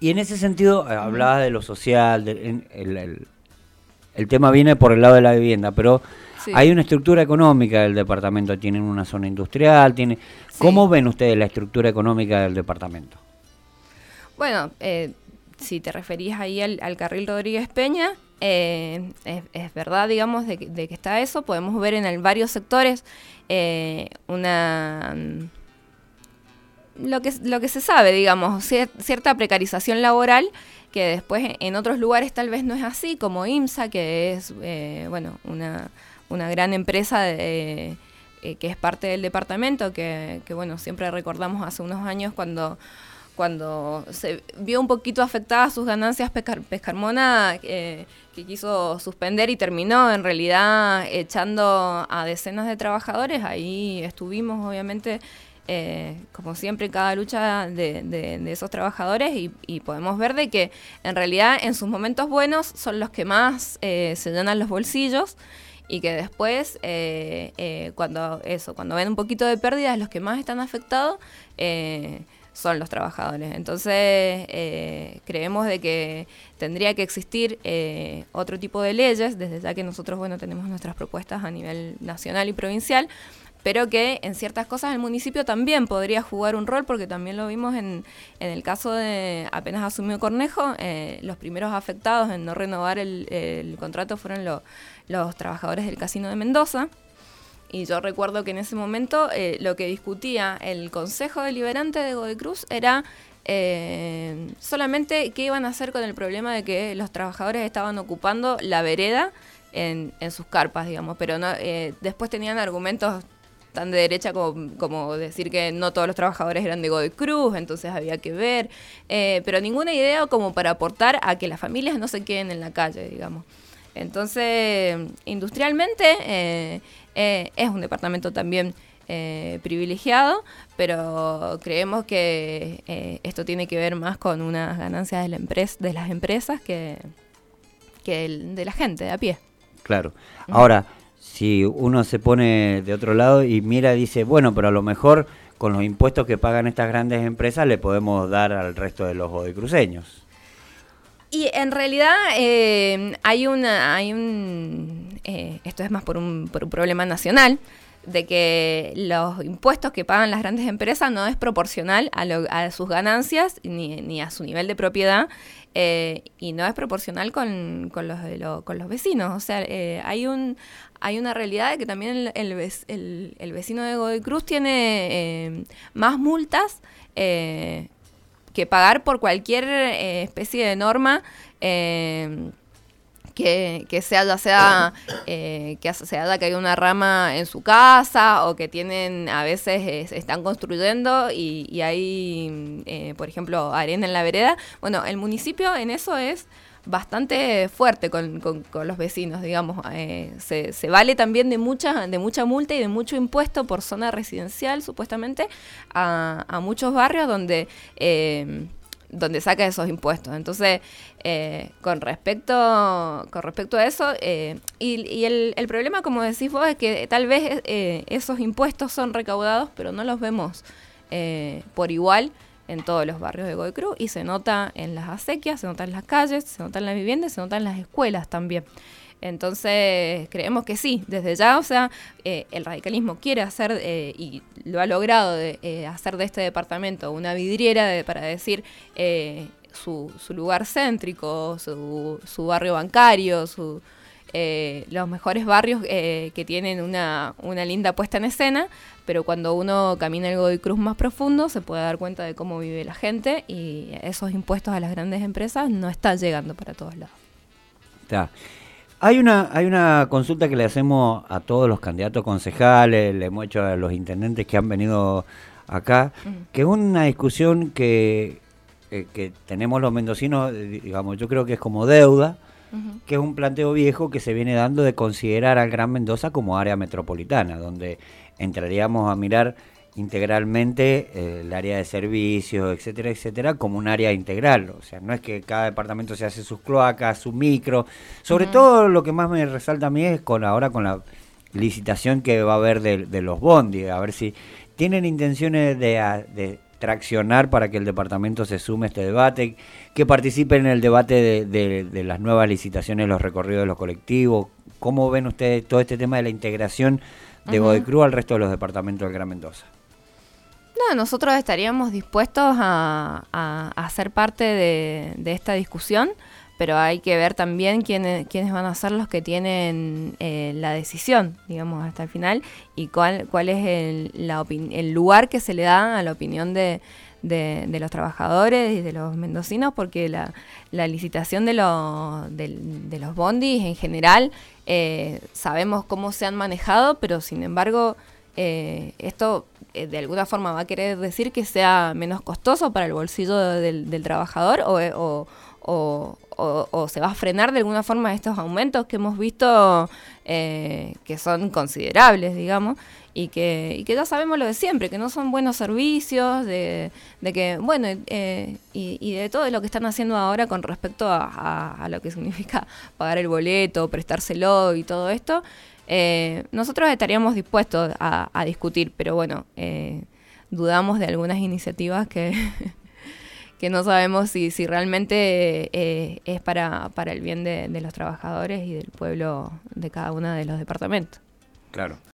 Y en ese sentido, hablabas de lo social, el tema viene por el lado de la vivienda, pero Sí. hay una estructura económica del departamento, tienen una zona industrial, Sí. ¿Cómo ven ustedes la estructura económica del departamento? Bueno, si te referís ahí al carril Rodríguez Peña, es verdad, digamos, de que está eso. Podemos ver en varios sectores lo que se sabe, digamos, cierta precarización laboral, que después en otros lugares tal vez no es así, como IMSA, que es una gran empresa que es parte del departamento, que bueno, siempre recordamos hace unos años cuando se vio un poquito afectadas sus ganancias Pescarmona, que quiso suspender y terminó en realidad echando a decenas de trabajadores. Ahí estuvimos, obviamente, como siempre, en cada lucha de esos trabajadores, y podemos ver de que en realidad en sus momentos buenos son los que más se llenan los bolsillos, y que después cuando ven un poquito de pérdidas, los que más están afectados son los trabajadores. Entonces creemos de que tendría que existir otro tipo de leyes, desde ya que nosotros tenemos nuestras propuestas a nivel nacional y provincial, pero que en ciertas cosas el municipio también podría jugar un rol, porque también lo vimos en el caso de apenas asumió Cornejo. Los primeros afectados en no renovar el contrato fueron los trabajadores del Casino de Mendoza. Y yo recuerdo que en ese momento lo que discutía el Consejo Deliberante de Godoy Cruz era solamente qué iban a hacer con el problema de que los trabajadores estaban ocupando la vereda en sus carpas, digamos, pero no, después tenían argumentos tan de derecha como decir que no todos los trabajadores eran de Godoy Cruz, entonces había que ver, pero ninguna idea como para aportar a que las familias no se queden en la calle, digamos. Entonces, industrialmente es un departamento también privilegiado, pero creemos que esto tiene que ver más con unas ganancias de las empresas que de la gente de a pie. Claro. Ahora, si uno se pone de otro lado y mira, dice, bueno, pero a lo mejor con los impuestos que pagan estas grandes empresas le podemos dar al resto de los godoycruceños. Y en realidad esto es más por un problema nacional, de que los impuestos que pagan las grandes empresas no es proporcional a sus ganancias ni a su nivel de propiedad, y no es proporcional con los vecinos. O sea, hay una realidad de que también el vecino de Godoy Cruz tiene más multas que pagar por cualquier especie de norma que sea, ya sea que se haya caído una rama en su casa, o que tienen, a veces están construyendo y hay, por ejemplo, arena en la vereda. Bueno, el municipio en eso es bastante fuerte con los vecinos, digamos. Se vale también de mucha multa y de mucho impuesto por zona residencial, supuestamente, a muchos barrios donde saca esos impuestos. Entonces, con respecto a eso, y el problema, como decís vos, es que tal vez esos impuestos son recaudados, pero no los vemos por igual en todos los barrios de Godoy Cruz, y se nota en las acequias, se nota en las calles, se nota en las viviendas, se nota en las escuelas también. Entonces, creemos que sí, desde ya, o sea, el radicalismo quiere hacer, y lo ha logrado, hacer de este departamento una vidriera para decir su lugar céntrico, su barrio bancario, los mejores barrios que tienen una linda puesta en escena, pero cuando uno camina el Godoy Cruz más profundo se puede dar cuenta de cómo vive la gente, y esos impuestos a las grandes empresas no están llegando para todos lados. Está. Hay una consulta que le hacemos a todos los candidatos concejales, le hemos hecho a los intendentes que han venido acá, que es una discusión que tenemos los mendocinos, digamos, yo creo que es como deuda, que es un planteo viejo que se viene dando de considerar al Gran Mendoza como área metropolitana, donde entraríamos a mirar integralmente el área de servicios, etcétera, etcétera, como un área integral. O sea, no es que cada departamento se hace sus cloacas, su micro. Sobre todo lo que más me resalta a mí es ahora con la licitación que va a haber de los bondis, a ver si tienen intenciones de traccionar para que el departamento se sume a este debate, que participe en el debate de las nuevas licitaciones, los recorridos de los colectivos? ¿Cómo ven ustedes todo este tema de la integración de Godecruz al resto de los departamentos del Gran Mendoza? No, nosotros estaríamos dispuestos a ser parte de esta discusión, pero hay que ver también quiénes van a ser los que tienen la decisión, digamos, hasta el final, y cuál es el lugar que se le da a la opinión de los trabajadores y de los mendocinos, porque la licitación de los bondis en general, sabemos cómo se han manejado, pero sin embargo esto de alguna forma va a querer decir que sea menos costoso para el bolsillo del trabajador, o se va a frenar de alguna forma estos aumentos que hemos visto, que son considerables, digamos, y que ya sabemos lo de siempre, que no son buenos servicios, de que, bueno, y de todo lo que están haciendo ahora con respecto a lo que significa pagar el boleto, prestárselo y todo esto. Nosotros estaríamos dispuestos a discutir, pero bueno, dudamos de algunas iniciativas que no sabemos si realmente es para el bien de los trabajadores y del pueblo de cada uno de los departamentos. Claro.